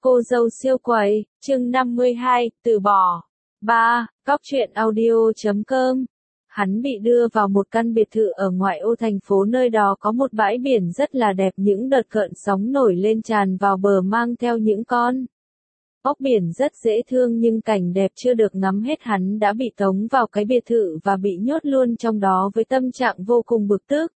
Cô dâu siêu quậy, chương 52, từ bỏ. 3. Cóc truyện audio.com. Hắn bị đưa vào một căn biệt thự ở ngoại ô thành phố, nơi đó có một bãi biển rất là đẹp, những đợt gợn sóng nổi lên tràn vào bờ mang theo những con ốc biển rất dễ thương, nhưng cảnh đẹp chưa được ngắm hết hắn đã bị tống vào cái biệt thự và bị nhốt luôn trong đó với tâm trạng vô cùng bực tức.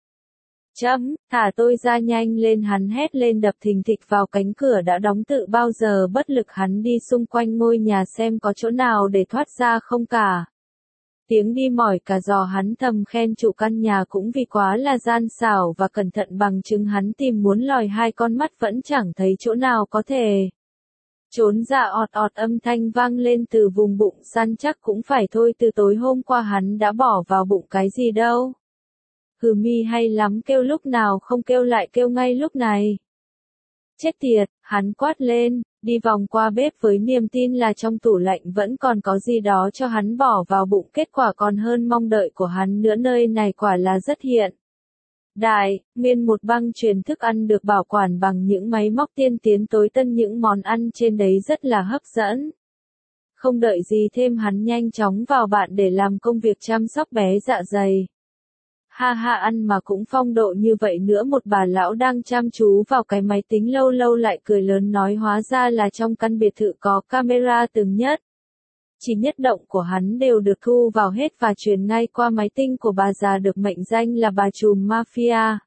Thả tôi ra nhanh lên, hắn hét lên đập thình thịch vào cánh cửa đã đóng tự bao giờ bất lực. Hắn đi xung quanh ngôi nhà xem có chỗ nào để thoát ra không cả. Tiếng đi mỏi cả giò, hắn thầm khen chủ căn nhà cũng vì quá là gian xảo và cẩn thận, bằng chứng hắn tìm muốn lòi hai con mắt vẫn chẳng thấy chỗ nào có thể trốn ra. Ọt ọt âm thanh vang lên từ vùng bụng, săn chắc cũng phải thôi, từ tối hôm qua hắn đã bỏ vào bụng cái gì đâu. Mi hay lắm, kêu lúc nào không kêu lại kêu ngay lúc này. Chết tiệt, hắn quát lên, đi vòng qua bếp với niềm tin là trong tủ lạnh vẫn còn có gì đó cho hắn bỏ vào bụng, kết quả còn hơn mong đợi của hắn nữa. Nơi này quả là rất hiện đại, nguyên một băng truyền thức ăn được bảo quản bằng những máy móc tiên tiến tối tân, những món ăn trên đấy rất là hấp dẫn. Không đợi gì thêm, hắn nhanh chóng vào bạn để làm công việc chăm sóc bé dạ dày. Ha ha, ăn mà cũng phong độ như vậy nữa. Một bà lão đang chăm chú vào cái máy tính lâu lâu lại cười lớn nói, hóa ra là trong căn biệt thự có camera từng nhất. Chỉ nhất động của hắn đều được thu vào hết và truyền ngay qua máy tính của bà già được mệnh danh là bà trùm mafia.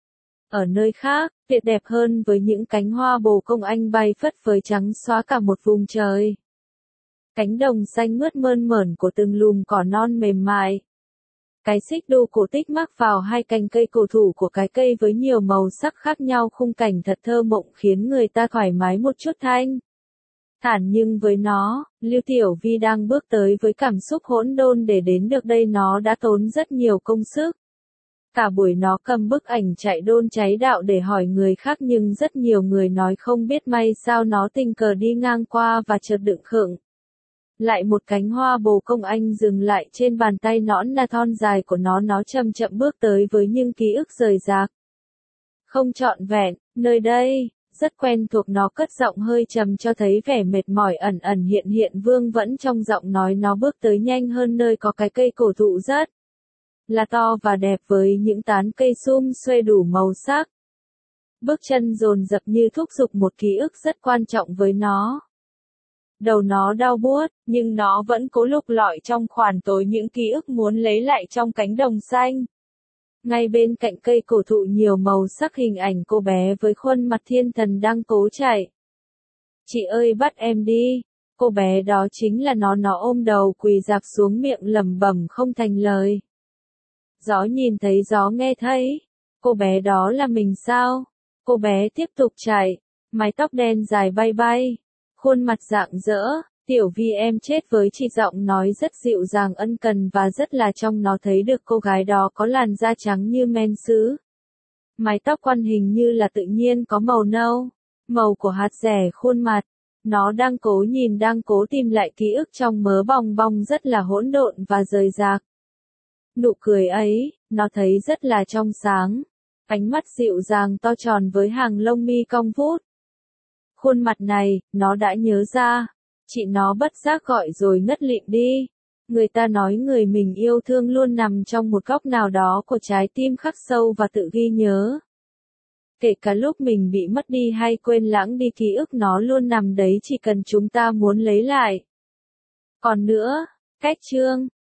Ở nơi khác, tuyệt đẹp hơn với những cánh hoa bồ công anh bay phất phới trắng xóa cả một vùng trời. Cánh đồng xanh mướt mơn mởn của từng lùm cỏ non mềm mại. Cái xích đu cổ tích mắc vào hai cành cây cổ thụ của cái cây với nhiều màu sắc khác nhau, khung cảnh thật thơ mộng khiến người ta thoải mái một chút thanh thản. Nhưng với nó, Lưu Tiểu Vi đang bước tới với cảm xúc hỗn độn. Để đến được đây nó đã tốn rất nhiều công sức. Cả buổi nó cầm bức ảnh chạy đôn cháy đạo để hỏi người khác, nhưng rất nhiều người nói không biết. May sao nó tình cờ đi ngang qua và chợt đựng khựng lại một cánh hoa bồ công anh dừng lại trên bàn tay nõn nà thon dài của nó chậm chậm bước tới với những ký ức rời rạc. Không trọn vẹn, nơi đây, rất quen thuộc. Nó cất giọng hơi trầm cho thấy vẻ mệt mỏi ẩn ẩn hiện hiện vương vẫn trong giọng nói. Nó bước tới nhanh hơn nơi có cái cây cổ thụ rất là to và đẹp với những tán cây sum xuê đủ màu sắc. Bước chân dồn dập như thúc giục một ký ức rất quan trọng với nó. Đầu nó đau buốt, nhưng nó vẫn cố lục lọi trong khoản tối những ký ức muốn lấy lại trong cánh đồng xanh. Ngay bên cạnh cây cổ thụ nhiều màu sắc, hình ảnh cô bé với khuôn mặt thiên thần đang cố chạy. Chị ơi bắt em đi. Cô bé đó chính là nó ôm đầu quỳ rạp xuống, miệng lẩm bẩm không thành lời. Gió nhìn thấy gió nghe thấy. Cô bé đó là mình sao? Cô bé tiếp tục chạy. Mái tóc đen dài bay bay. Khuôn mặt rạng rỡ, Tiểu Vi em chết với chị, giọng nói rất dịu dàng ân cần và rất là trong. Nó thấy được cô gái đó có làn da trắng như men sứ. Mái tóc quăn hình như là tự nhiên có màu nâu, màu của hạt dẻ. Khuôn mặt, nó đang cố nhìn, đang cố tìm lại ký ức trong mớ bong bong rất là hỗn độn và rời rạc. Nụ cười ấy, nó thấy rất là trong sáng. Ánh mắt dịu dàng to tròn với hàng lông mi cong vút. Khuôn mặt này, nó đã nhớ ra. Chị nó bất giác gọi rồi ngất lịm đi. Người ta nói người mình yêu thương luôn nằm trong một góc nào đó của trái tim khắc sâu và tự ghi nhớ. Kể cả lúc mình bị mất đi hay quên lãng đi, ký ức nó luôn nằm đấy, chỉ cần chúng ta muốn lấy lại. Còn nữa, cách chương